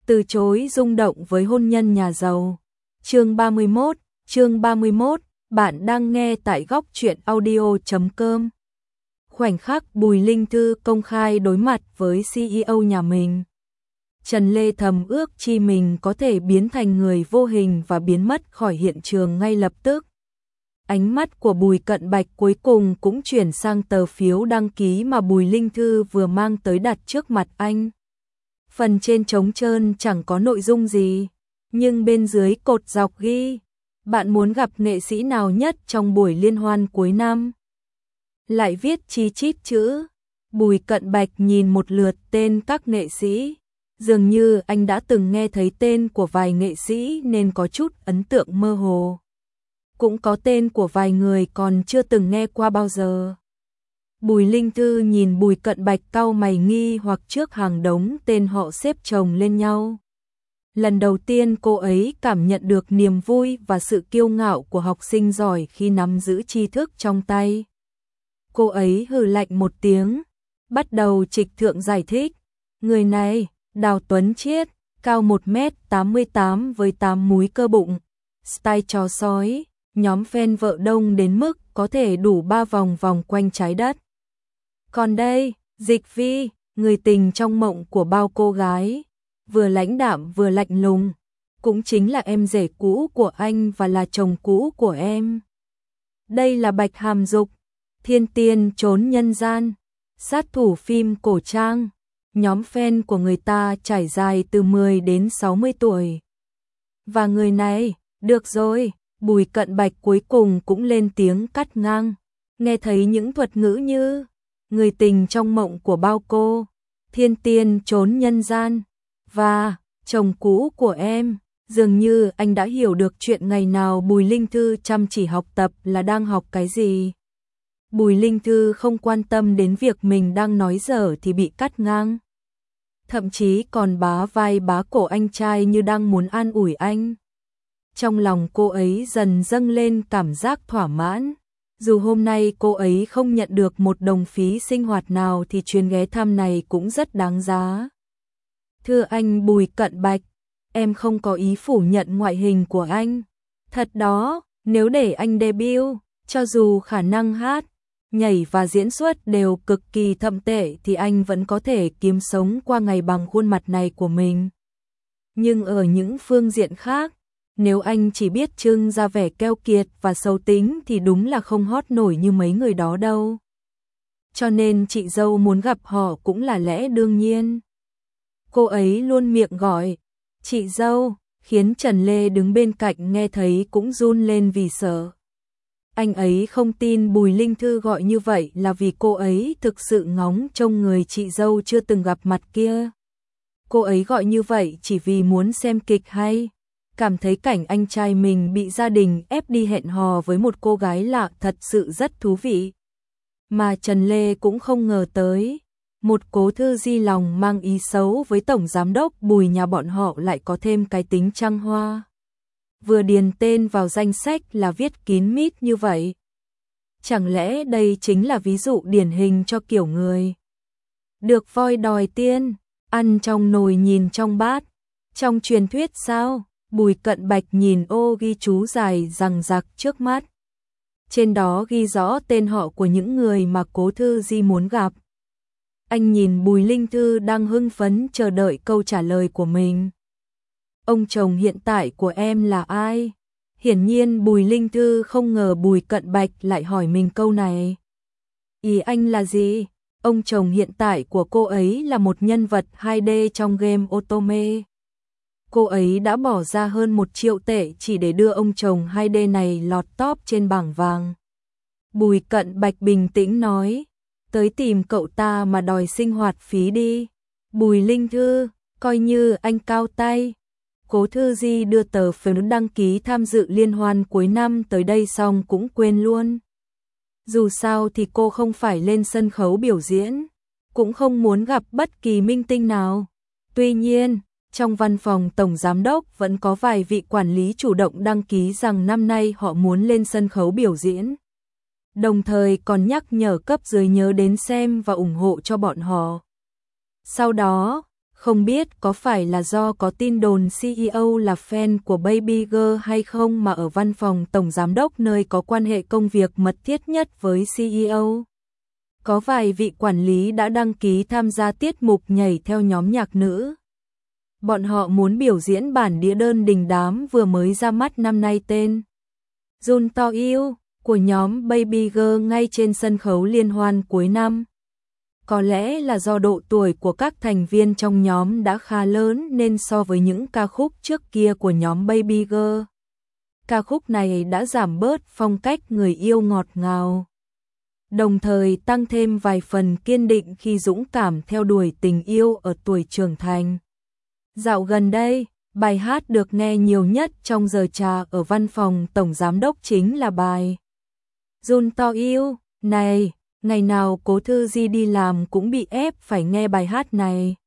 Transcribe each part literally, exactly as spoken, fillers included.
từ chối rung động với hôn nhân nhà giàu. Chương ba mươi mốt, chương ba mươi mốt, bạn đang nghe tại góc truyện audio chấm com. Khoảnh khắc Bùi Linh Thư công khai đối mặt với xê e ô nhà mình. Trần Lê thầm ước chi mình có thể biến thành người vô hình và biến mất khỏi hiện trường ngay lập tức. Ánh mắt của Bùi Cận Bạch cuối cùng cũng chuyển sang tờ phiếu đăng ký mà Bùi Linh Thư vừa mang tới đặt trước mặt anh. Phần trên trống trơn chẳng có nội dung gì, nhưng bên dưới cột dọc ghi: bạn muốn gặp nghệ sĩ nào nhất trong buổi liên hoan cuối năm. Lại viết chi chít chữ. Bùi Cận Bạch nhìn một lượt tên các nghệ sĩ. Dường như anh đã từng nghe thấy tên của vài nghệ sĩ nên có chút ấn tượng mơ hồ. Cũng có tên của vài người còn chưa từng nghe qua bao giờ. Bùi Linh Thư nhìn Bùi Cận Bạch cau mày nghi hoặc trước hàng đống tên họ xếp chồng lên nhau. Lần đầu tiên cô ấy cảm nhận được niềm vui và sự kiêu ngạo của học sinh giỏi khi nắm giữ tri thức trong tay. Cô ấy hừ lạnh một tiếng, bắt đầu trịch thượng giải thích. Người này, Đào Tuấn Chiết, cao một mét tám mươi tám với tám múi cơ bụng, style chó sói, nhóm fan vợ đông đến mức có thể đủ ba vòng vòng quanh trái đất. Còn đây, Dịch Vi, người tình trong mộng của bao cô gái, vừa lãnh đạm vừa lạnh lùng, cũng chính là em rể cũ của anh và là chồng cũ của em. Đây là Bạch Hàm Dục, thiên tiên trốn nhân gian, sát thủ phim cổ trang. Nhóm fan của người ta trải dài từ mười đến sáu mươi tuổi. Và người này, được rồi, Bùi Cận Bạch cuối cùng cũng lên tiếng cắt ngang. Nghe thấy những thuật ngữ như người tình trong mộng của bao cô, thiên tiên trốn nhân gian và chồng cũ của em. Dường như anh đã hiểu được chuyện ngày nào Bùi Linh Thư chăm chỉ học tập là đang học cái gì. Bùi Linh Thư không quan tâm đến việc mình đang nói dở thì bị cắt ngang. Thậm chí còn bá vai bá cổ anh trai như đang muốn an ủi anh. Trong lòng cô ấy dần dâng lên cảm giác thỏa mãn. Dù hôm nay cô ấy không nhận được một đồng phí sinh hoạt nào thì chuyến ghé thăm này cũng rất đáng giá. Thưa anh Bùi Cận Bạch, em không có ý phủ nhận ngoại hình của anh. Thật đó, nếu để anh debut, cho dù khả năng hát, nhảy và diễn xuất đều cực kỳ thậm tệ thì anh vẫn có thể kiếm sống qua ngày bằng khuôn mặt này của mình. Nhưng ở những phương diện khác, nếu anh chỉ biết trưng ra vẻ keo kiệt và xấu tính thì đúng là không hot nổi như mấy người đó đâu. Cho nên chị dâu muốn gặp họ cũng là lẽ đương nhiên. Cô ấy luôn miệng gọi chị dâu, khiến Trần Lê đứng bên cạnh nghe thấy cũng run lên vì sợ. Anh ấy không tin Bùi Linh Thư gọi như vậy là vì cô ấy thực sự ngóng trông người chị dâu chưa từng gặp mặt kia. Cô ấy gọi như vậy chỉ vì muốn xem kịch hay, cảm thấy cảnh anh trai mình bị gia đình ép đi hẹn hò với một cô gái lạ thật sự rất thú vị. Mà Trần Lê cũng không ngờ tới, một Cố Thư Di lòng mang ý xấu với tổng giám đốc Bùi nhà bọn họ lại có thêm cái tính trăng hoa. Vừa điền tên vào danh sách là viết kín mít như vậy. Chẳng lẽ đây chính là ví dụ điển hình cho kiểu người được voi đòi tiên, ăn trong nồi nhìn trong bát, trong truyền thuyết sao? Bùi Cận Bạch nhìn ô ghi chú dài rằng rạc trước mắt. Trên đó ghi rõ tên họ của những người mà Cố Thư Di muốn gặp. Anh nhìn Bùi Linh Thư đang hưng phấn chờ đợi câu trả lời của mình. Ông chồng hiện tại của em là ai? Hiển nhiên Bùi Linh Thư không ngờ Bùi Cận Bạch lại hỏi mình câu này. Ý anh là gì? Ông chồng hiện tại của cô ấy là một nhân vật hai D trong game Otome. Cô ấy đã bỏ ra hơn một triệu tệ chỉ để đưa ông chồng hai D này lọt top trên bảng vàng. Bùi Cận Bạch bình tĩnh nói, tới tìm cậu ta mà đòi sinh hoạt phí đi. Bùi Linh Thư, coi như anh cao tay. Cố Thư Di đưa tờ phiếu đăng ký tham dự liên hoan cuối năm tới đây xong cũng quên luôn. Dù sao thì cô không phải lên sân khấu biểu diễn, cũng không muốn gặp bất kỳ minh tinh nào. Tuy nhiên, trong văn phòng tổng giám đốc vẫn có vài vị quản lý chủ động đăng ký rằng năm nay họ muốn lên sân khấu biểu diễn. Đồng thời còn nhắc nhở cấp dưới nhớ đến xem và ủng hộ cho bọn họ. Sau đó, Không biết có phải là do có tin đồn xê e ô là fan của Baby Girl hay không mà ở văn phòng tổng giám đốc nơi có quan hệ công việc mật thiết nhất với xê e ô. Có vài vị quản lý đã đăng ký tham gia tiết mục nhảy theo nhóm nhạc nữ. Bọn họ muốn biểu diễn bản đĩa đơn đình đám vừa mới ra mắt năm nay tên Jun To You của nhóm Baby Girl ngay trên sân khấu liên hoan cuối năm. Có lẽ là do độ tuổi của các thành viên trong nhóm đã khá lớn nên so với những ca khúc trước kia của nhóm Baby Girl, ca khúc này đã giảm bớt phong cách người yêu ngọt ngào, đồng thời tăng thêm vài phần kiên định khi dũng cảm theo đuổi tình yêu ở tuổi trưởng thành. Dạo gần đây, bài hát được nghe nhiều nhất trong giờ trà ở văn phòng tổng giám đốc chính là bài Jun To You này. Ngày nào Cố Thư Di đi làm cũng bị ép phải nghe bài hát này.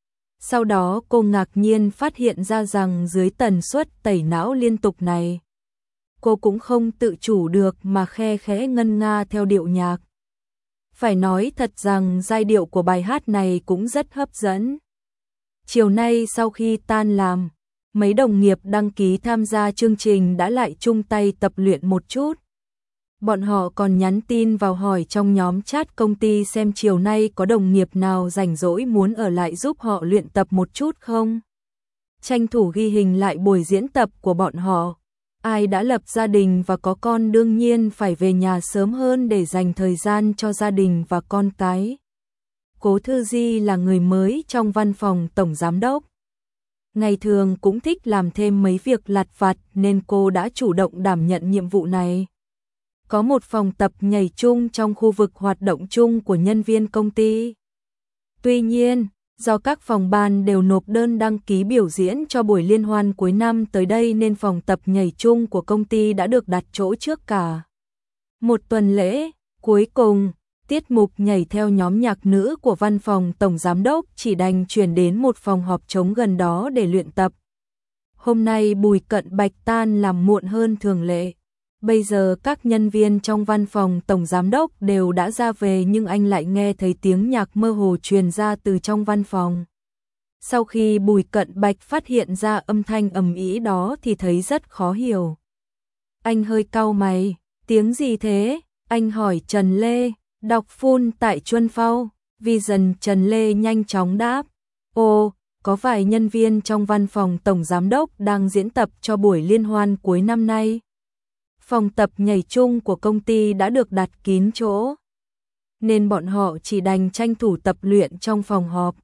Sau đó cô ngạc nhiên phát hiện ra rằng dưới tần suất tẩy não liên tục này, cô cũng không tự chủ được mà khe khẽ ngân nga theo điệu nhạc. Phải nói thật rằng giai điệu của bài hát này cũng rất hấp dẫn. Chiều nay sau khi tan làm, mấy đồng nghiệp đăng ký tham gia chương trình đã lại chung tay tập luyện một chút. Bọn họ còn nhắn tin vào hỏi trong nhóm chat công ty xem chiều nay có đồng nghiệp nào rảnh rỗi muốn ở lại giúp họ luyện tập một chút không. Tranh thủ ghi hình lại buổi diễn tập của bọn họ. Ai đã lập gia đình và có con đương nhiên phải về nhà sớm hơn để dành thời gian cho gia đình và con cái. Cố Thư Di là người mới trong văn phòng tổng giám đốc. Ngày thường cũng thích làm thêm mấy việc lặt vặt nên cô đã chủ động đảm nhận nhiệm vụ này. Có một phòng tập nhảy chung trong khu vực hoạt động chung của nhân viên công ty. Tuy nhiên, do các phòng ban đều nộp đơn đăng ký biểu diễn cho buổi liên hoan cuối năm tới đây nên phòng tập nhảy chung của công ty đã được đặt chỗ trước cả một tuần lễ. Cuối cùng, tiết mục nhảy theo nhóm nhạc nữ của văn phòng tổng giám đốc chỉ đành chuyển đến một phòng họp trống gần đó để luyện tập. Hôm nay Bùi Cận Bạch tan làm muộn hơn thường lệ. Bây giờ các nhân viên trong văn phòng tổng giám đốc đều đã ra về nhưng anh lại nghe thấy tiếng nhạc mơ hồ truyền ra từ trong văn phòng. Sau khi Bùi Cận Bạch phát hiện ra âm thanh ầm ĩ đó thì thấy rất khó hiểu. Anh hơi cau mày, tiếng gì thế? Anh hỏi Trần Lê, đọc full tại Chuân Phao. Vision Trần Lê nhanh chóng đáp, ồ, có vài nhân viên trong văn phòng tổng giám đốc đang diễn tập cho buổi liên hoan cuối năm nay. Phòng tập nhảy chung của công ty đã được đặt kín chỗ, nên bọn họ chỉ đành tranh thủ tập luyện trong phòng họp.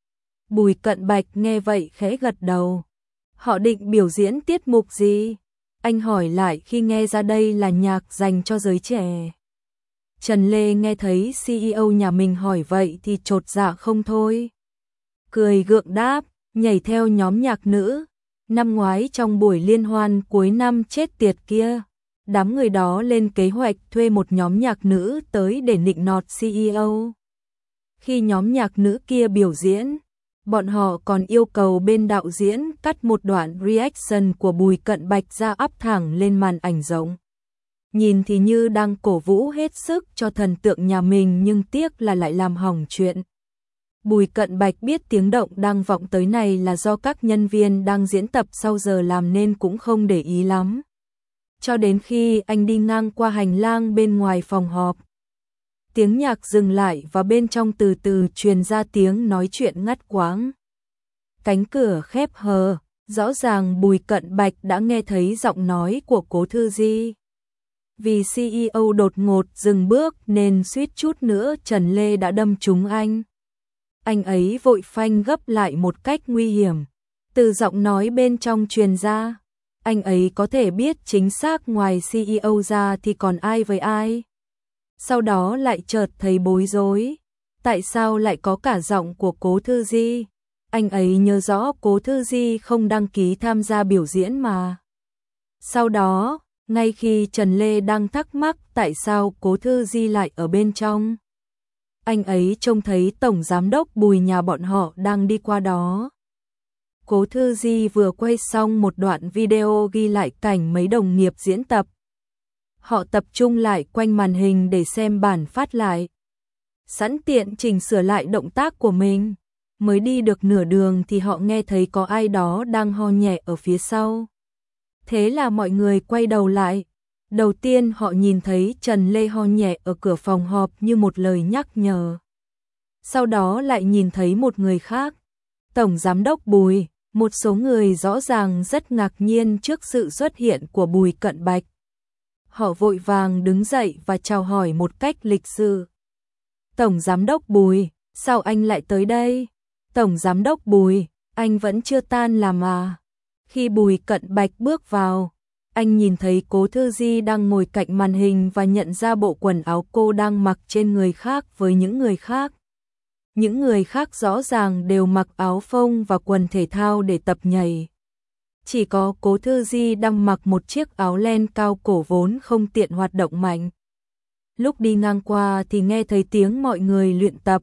Bùi Cận Bạch nghe vậy khẽ gật đầu. Họ định biểu diễn tiết mục gì? Anh hỏi lại khi nghe ra đây là nhạc dành cho giới trẻ. Trần Lê nghe thấy xê e ô nhà mình hỏi vậy thì chột dạ không thôi. Cười gượng đáp, nhảy theo nhóm nhạc nữ. Năm ngoái trong buổi liên hoan cuối năm chết tiệt kia, đám người đó lên kế hoạch thuê một nhóm nhạc nữ tới để nịnh nọt xê e ô. Khi nhóm nhạc nữ kia biểu diễn, bọn họ còn yêu cầu bên đạo diễn cắt một đoạn reaction của Bùi Cận Bạch ra up thẳng lên màn ảnh rộng. Nhìn thì như đang cổ vũ hết sức cho thần tượng nhà mình nhưng tiếc là lại làm hỏng chuyện. Bùi Cận Bạch biết tiếng động đang vọng tới này là do các nhân viên đang diễn tập sau giờ làm nên cũng không để ý lắm. Cho đến khi anh đi ngang qua hành lang bên ngoài phòng họp, tiếng nhạc dừng lại và bên trong từ từ truyền ra tiếng nói chuyện ngắt quãng. Cánh cửa khép hờ, rõ ràng Bùi Cận Bạch đã nghe thấy giọng nói của Cố Thư Di. Vì xê e ô đột ngột dừng bước nên suýt chút nữa Trần Lê đã đâm trúng anh. Anh ấy vội phanh gấp lại một cách nguy hiểm. Từ giọng nói bên trong truyền ra, anh ấy có thể biết chính xác ngoài xê e ô ra thì còn ai với ai. Sau đó lại chợt thấy bối rối. Tại sao lại có cả giọng của Cố Thư Di? Anh ấy nhớ rõ Cố Thư Di không đăng ký tham gia biểu diễn mà. Sau đó, ngay khi Trần Lê đang thắc mắc tại sao Cố Thư Di lại ở bên trong, anh ấy trông thấy tổng giám đốc Bùi nhà bọn họ đang đi qua đó. Cố Thư Di vừa quay xong một đoạn video ghi lại cảnh mấy đồng nghiệp diễn tập. Họ tập trung lại quanh màn hình để xem bản phát lại, sẵn tiện chỉnh sửa lại động tác của mình. Mới đi được nửa đường thì họ nghe thấy có ai đó đang ho nhẹ ở phía sau. Thế là mọi người quay đầu lại. Đầu tiên họ nhìn thấy Trần Lê ho nhẹ ở cửa phòng họp như một lời nhắc nhở. Sau đó lại nhìn thấy một người khác. Tổng Giám đốc Bùi. Một số người rõ ràng rất ngạc nhiên trước sự xuất hiện của Bùi Cận Bạch. Họ vội vàng đứng dậy và chào hỏi một cách lịch sự. Tổng Giám đốc Bùi, sao anh lại tới đây? Tổng Giám đốc Bùi, anh vẫn chưa tan làm à? Khi Bùi Cận Bạch bước vào, anh nhìn thấy Cố Thư Di đang ngồi cạnh màn hình và nhận ra bộ quần áo cô đang mặc trên người khác với những người khác. Những người khác rõ ràng đều mặc áo phông và quần thể thao để tập nhảy. Chỉ có Cố Thư Di đang mặc một chiếc áo len cao cổ vốn không tiện hoạt động mạnh. Lúc đi ngang qua thì nghe thấy tiếng mọi người luyện tập,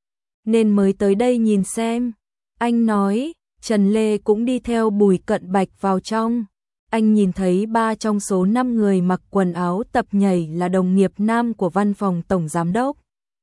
nên mới tới đây nhìn xem. Anh nói, Trần Lê cũng đi theo Bùi Cận Bạch vào trong. Anh nhìn thấy ba trong số năm người mặc quần áo tập nhảy là đồng nghiệp nam của văn phòng Tổng Giám đốc.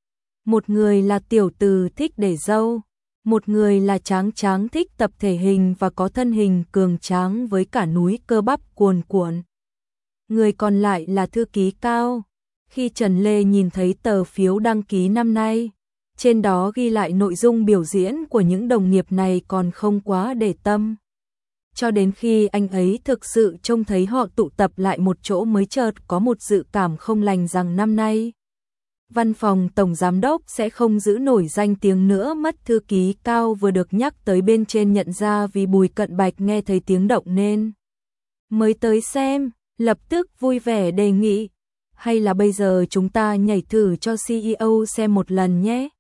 Một người là tiểu từ thích để râu, một người là tráng tráng thích tập thể hình và có thân hình cường tráng với cả núi cơ bắp cuồn cuộn. Người còn lại là thư ký Cao. Khi Trần Lê nhìn thấy tờ phiếu đăng ký năm nay, trên đó ghi lại nội dung biểu diễn của những đồng nghiệp này còn không quá để tâm. Cho đến khi anh ấy thực sự trông thấy họ tụ tập lại một chỗ mới chợt có một dự cảm không lành rằng năm nay văn phòng Tổng Giám đốc sẽ không giữ nổi danh tiếng nữa mất. Thư ký Cao vừa được nhắc tới bên trên nhận ra vì Bùi Cận Bạch nghe thấy tiếng động nên mới tới xem, lập tức vui vẻ đề nghị. Hay là bây giờ chúng ta nhảy thử cho xê e ô xem một lần nhé.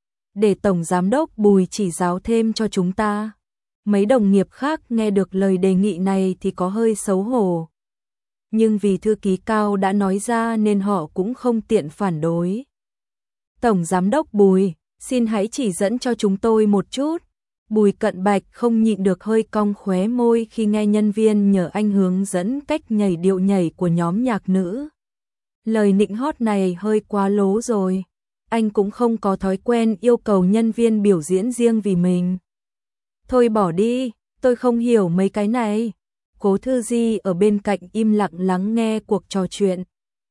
Để Tổng Giám đốc Bùi chỉ giáo thêm cho chúng ta. Mấy đồng nghiệp khác nghe được lời đề nghị này thì có hơi xấu hổ. Nhưng vì thư ký Cao đã nói ra nên họ cũng không tiện phản đối. Tổng Giám đốc Bùi, xin hãy chỉ dẫn cho chúng tôi một chút. Bùi Cận Bạch không nhịn được hơi cong khóe môi khi nghe nhân viên nhờ anh hướng dẫn cách nhảy điệu nhảy của nhóm nhạc nữ. Lời nịnh hót này hơi quá lố rồi. Anh cũng không có thói quen yêu cầu nhân viên biểu diễn riêng vì mình. Thôi bỏ đi, tôi không hiểu mấy cái này. Cố Thư Di ở bên cạnh im lặng lắng nghe cuộc trò chuyện.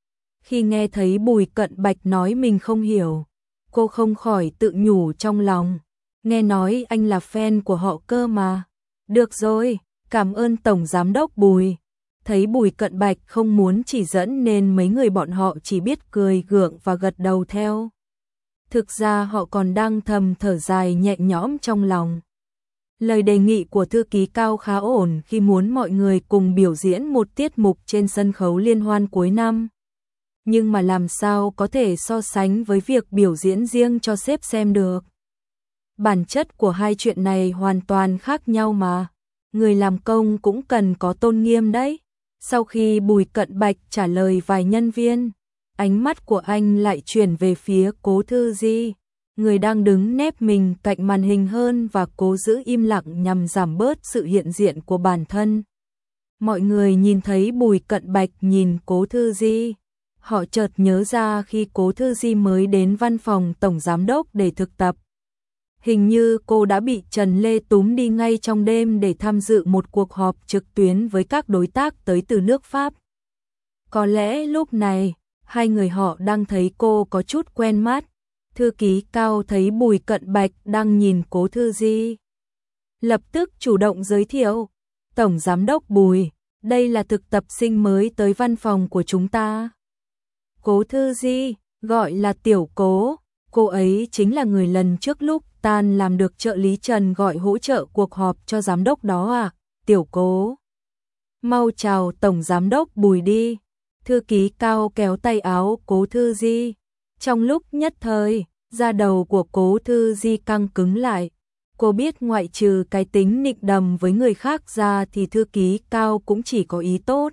Khi nghe thấy Bùi Cận Bạch nói mình không hiểu, cô không khỏi tự nhủ trong lòng. Nghe nói anh là fan của họ cơ mà. Được rồi, cảm ơn Tổng Giám đốc Bùi. Thấy Bùi Cận Bạch không muốn chỉ dẫn nên mấy người bọn họ chỉ biết cười gượng và gật đầu theo. Thực ra họ còn đang thầm thở dài nhẹ nhõm trong lòng. Lời đề nghị của thư ký Cao khá ổn khi muốn mọi người cùng biểu diễn một tiết mục trên sân khấu liên hoan cuối năm. Nhưng mà làm sao có thể so sánh với việc biểu diễn riêng cho sếp xem được. Bản chất của hai chuyện này hoàn toàn khác nhau mà. Người làm công cũng cần có tôn nghiêm đấy. Sau khi Bùi Cận Bạch trả lời vài nhân viên, ánh mắt của anh lại chuyển về phía Cố Thư Di, người đang đứng nép mình cạnh màn hình hơn và cố giữ im lặng nhằm giảm bớt sự hiện diện của bản thân. Mọi người nhìn thấy Bùi Cận Bạch nhìn Cố Thư Di, họ chợt nhớ ra khi Cố Thư Di mới đến văn phòng Tổng Giám đốc để thực tập. Hình như cô đã bị Trần Lê túm đi ngay trong đêm để tham dự một cuộc họp trực tuyến với các đối tác tới từ nước Pháp. Có lẽ lúc này, hai người họ đang thấy cô có chút quen mắt. Thư ký Cao thấy Bùi Cận Bạch đang nhìn Cố Thư Di, lập tức chủ động giới thiệu. Tổng Giám đốc Bùi, đây là thực tập sinh mới tới văn phòng của chúng ta. Cố Thư Di, gọi là Tiểu Cố, cô ấy chính là người lần trước lúc tan làm được trợ lý Trần gọi hỗ trợ cuộc họp cho giám đốc đó à, Tiểu Cố. Mau chào Tổng Giám đốc Bùi đi. Thư ký Cao kéo tay áo Cố Thư Di. Trong lúc nhất thời, da đầu của Cố Thư Di căng cứng lại. Cô biết ngoại trừ cái tính nịnh đầm với người khác ra thì thư ký Cao cũng chỉ có ý tốt.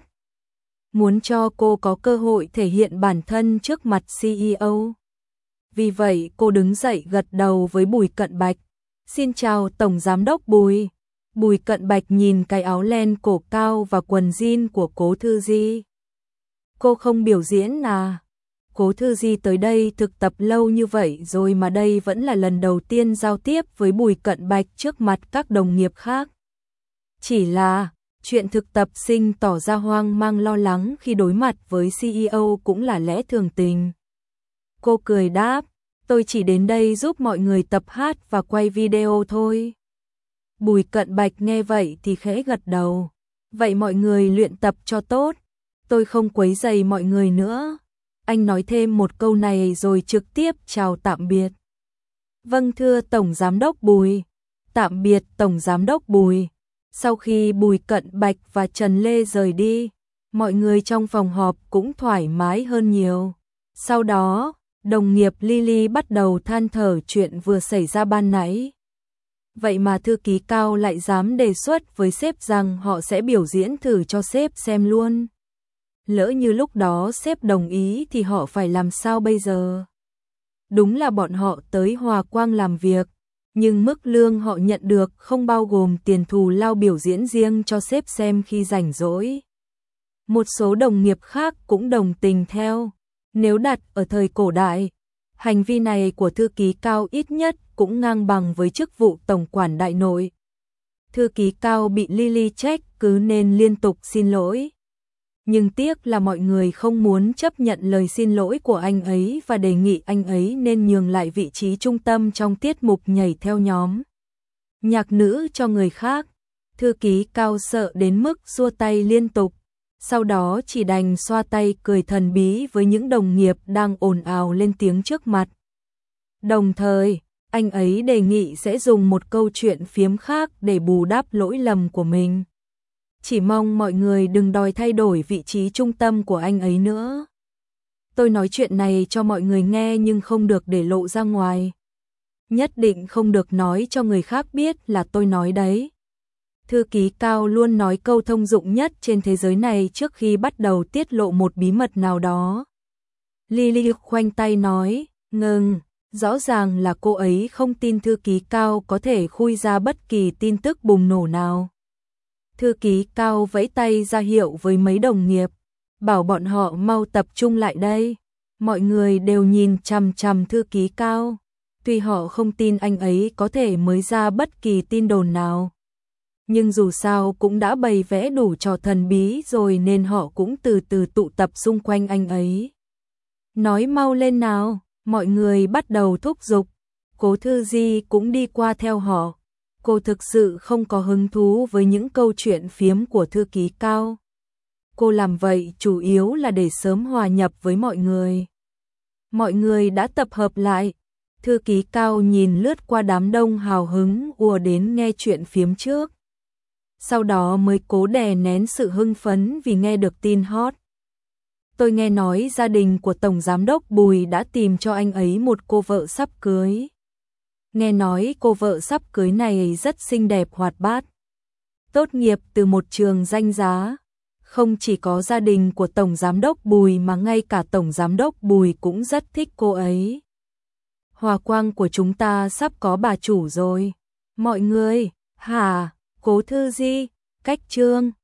Muốn cho cô có cơ hội thể hiện bản thân trước mặt xê e ô. Vì vậy cô đứng dậy gật đầu với Bùi Cận Bạch. Xin chào Tổng Giám đốc Bùi. Bùi Cận Bạch nhìn cái áo len cổ cao và quần jean của Cố Thư Di. Cô không biểu diễn à? Cố Thư Di tới đây thực tập lâu như vậy rồi mà đây vẫn là lần đầu tiên giao tiếp với Bùi Cận Bạch trước mặt các đồng nghiệp khác. Chỉ là, chuyện thực tập sinh tỏ ra hoang mang lo lắng khi đối mặt với xê e ô cũng là lẽ thường tình. Cô cười đáp, tôi chỉ đến đây giúp mọi người tập hát và quay video thôi. Bùi Cận Bạch nghe vậy thì khẽ gật đầu. Vậy mọi người luyện tập cho tốt, tôi không quấy rầy mọi người nữa. Anh nói thêm một câu này rồi trực tiếp chào tạm biệt. Vâng thưa Tổng Giám đốc Bùi. Tạm biệt Tổng Giám đốc Bùi. Sau khi Bùi Cận Bạch và Trần Lê rời đi, mọi người trong phòng họp cũng thoải mái hơn nhiều. Sau đó, đồng nghiệp Lily bắt đầu than thở chuyện vừa xảy ra ban nãy. Vậy mà thư ký Cao lại dám đề xuất với sếp rằng họ sẽ biểu diễn thử cho sếp xem luôn. Lỡ như lúc đó sếp đồng ý thì họ phải làm sao bây giờ? Đúng là bọn họ tới Hòa Quang làm việc, nhưng mức lương họ nhận được không bao gồm tiền thù lao biểu diễn riêng cho sếp xem khi rảnh rỗi. Một số đồng nghiệp khác cũng đồng tình theo. Nếu đặt ở thời cổ đại, hành vi này của thư ký Cao ít nhất cũng ngang bằng với chức vụ tổng quản đại nội. Thư ký Cao bị Lily trách cứ nên liên tục xin lỗi. Nhưng tiếc là mọi người không muốn chấp nhận lời xin lỗi của anh ấy và đề nghị anh ấy nên nhường lại vị trí trung tâm trong tiết mục nhảy theo nhóm nhạc nữ cho người khác. Thư ký Cao sợ đến mức xua tay liên tục, sau đó chỉ đành xoa tay cười thần bí với những đồng nghiệp đang ồn ào lên tiếng trước mặt. Đồng thời, anh ấy đề nghị sẽ dùng một câu chuyện phiếm khác để bù đắp lỗi lầm của mình. Chỉ mong mọi người đừng đòi thay đổi vị trí trung tâm của anh ấy nữa. Tôi nói chuyện này cho mọi người nghe nhưng không được để lộ ra ngoài. Nhất định không được nói cho người khác biết là tôi nói đấy. Thư ký Cao luôn nói câu thông dụng nhất trên thế giới này trước khi bắt đầu tiết lộ một bí mật nào đó. Lily khoanh tay nói, ngừng, rõ ràng là cô ấy không tin thư ký Cao có thể khui ra bất kỳ tin tức bùng nổ nào. Thư ký Cao vẫy tay ra hiệu với mấy đồng nghiệp, bảo bọn họ mau tập trung lại đây. Mọi người đều nhìn chằm chằm thư ký Cao, tuy họ không tin anh ấy có thể mới ra bất kỳ tin đồn nào. Nhưng dù sao cũng đã bày vẽ đủ trò thần bí rồi nên họ cũng từ từ tụ tập xung quanh anh ấy. Nói mau lên nào, mọi người bắt đầu thúc giục. Cố Thư Di cũng đi qua theo họ. Cô thực sự không có hứng thú với những câu chuyện phiếm của thư ký Cao. Cô làm vậy chủ yếu là để sớm hòa nhập với mọi người. Mọi người đã tập hợp lại. Thư ký Cao nhìn lướt qua đám đông hào hứng ùa đến nghe chuyện phiếm trước. Sau đó mới cố đè nén sự hưng phấn vì nghe được tin hot. Tôi nghe nói gia đình của Tổng Giám đốc Bùi đã tìm cho anh ấy một cô vợ sắp cưới. Nghe nói cô vợ sắp cưới này rất xinh đẹp hoạt bát. Tốt nghiệp từ một trường danh giá. Không chỉ có gia đình của Tổng Giám đốc Bùi mà ngay cả Tổng Giám đốc Bùi cũng rất thích cô ấy. Hòa Quang của chúng ta sắp có bà chủ rồi. Mọi người, hả, Cố Thư Di, Cách Trương.